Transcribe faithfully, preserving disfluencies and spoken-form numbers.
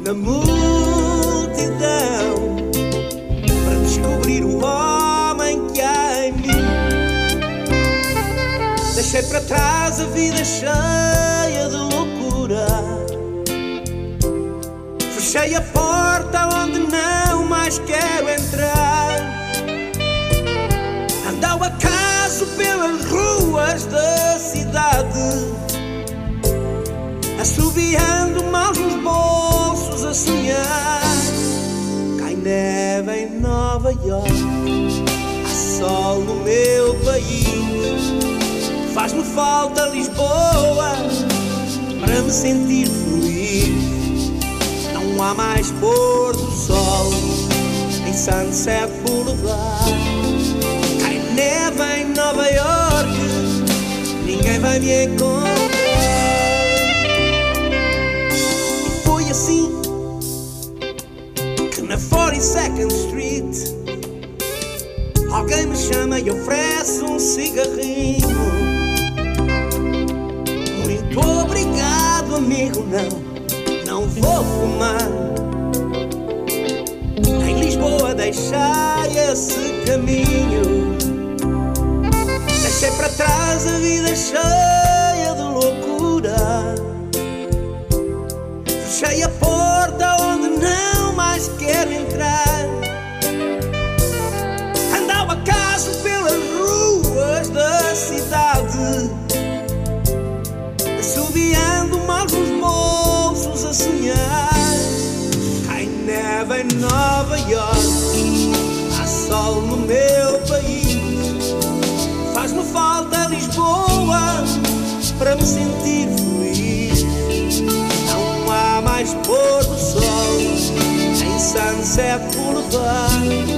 da multidão para descobrir o homem que há em mim. Deixei para trás a vida cheia de loucura, fechei a porta onde não mais quero entrar. Ando ao acaso pelas ruas da cidade, assobiando mãos nos bolsos a sonhar. Cai neve em Nova York, há sol no meu país. Faz-me falta Lisboa para me sentir feliz. Não há mais pôr do sol em Sunset Boulevard. Cai neve em Nova York, ninguém vai me encontrar. Na forty-second Street alguém me chama e oferece um cigarrinho. Muito obrigado, amigo, não, não vou fumar. Em Lisboa deixei esse caminho, deixei para trás a vida cheia de loucura, fechei a porta onde não mais quero entrar. Ando ao acaso pelas ruas da cidade, assobiando mãos nos bolsos a sonhar. Cai neve em Nova York, há sol no meu país. Faz-me falta Lisboa para me sentir feliz. Não há mais pôr do sol em Sunset Boulevard.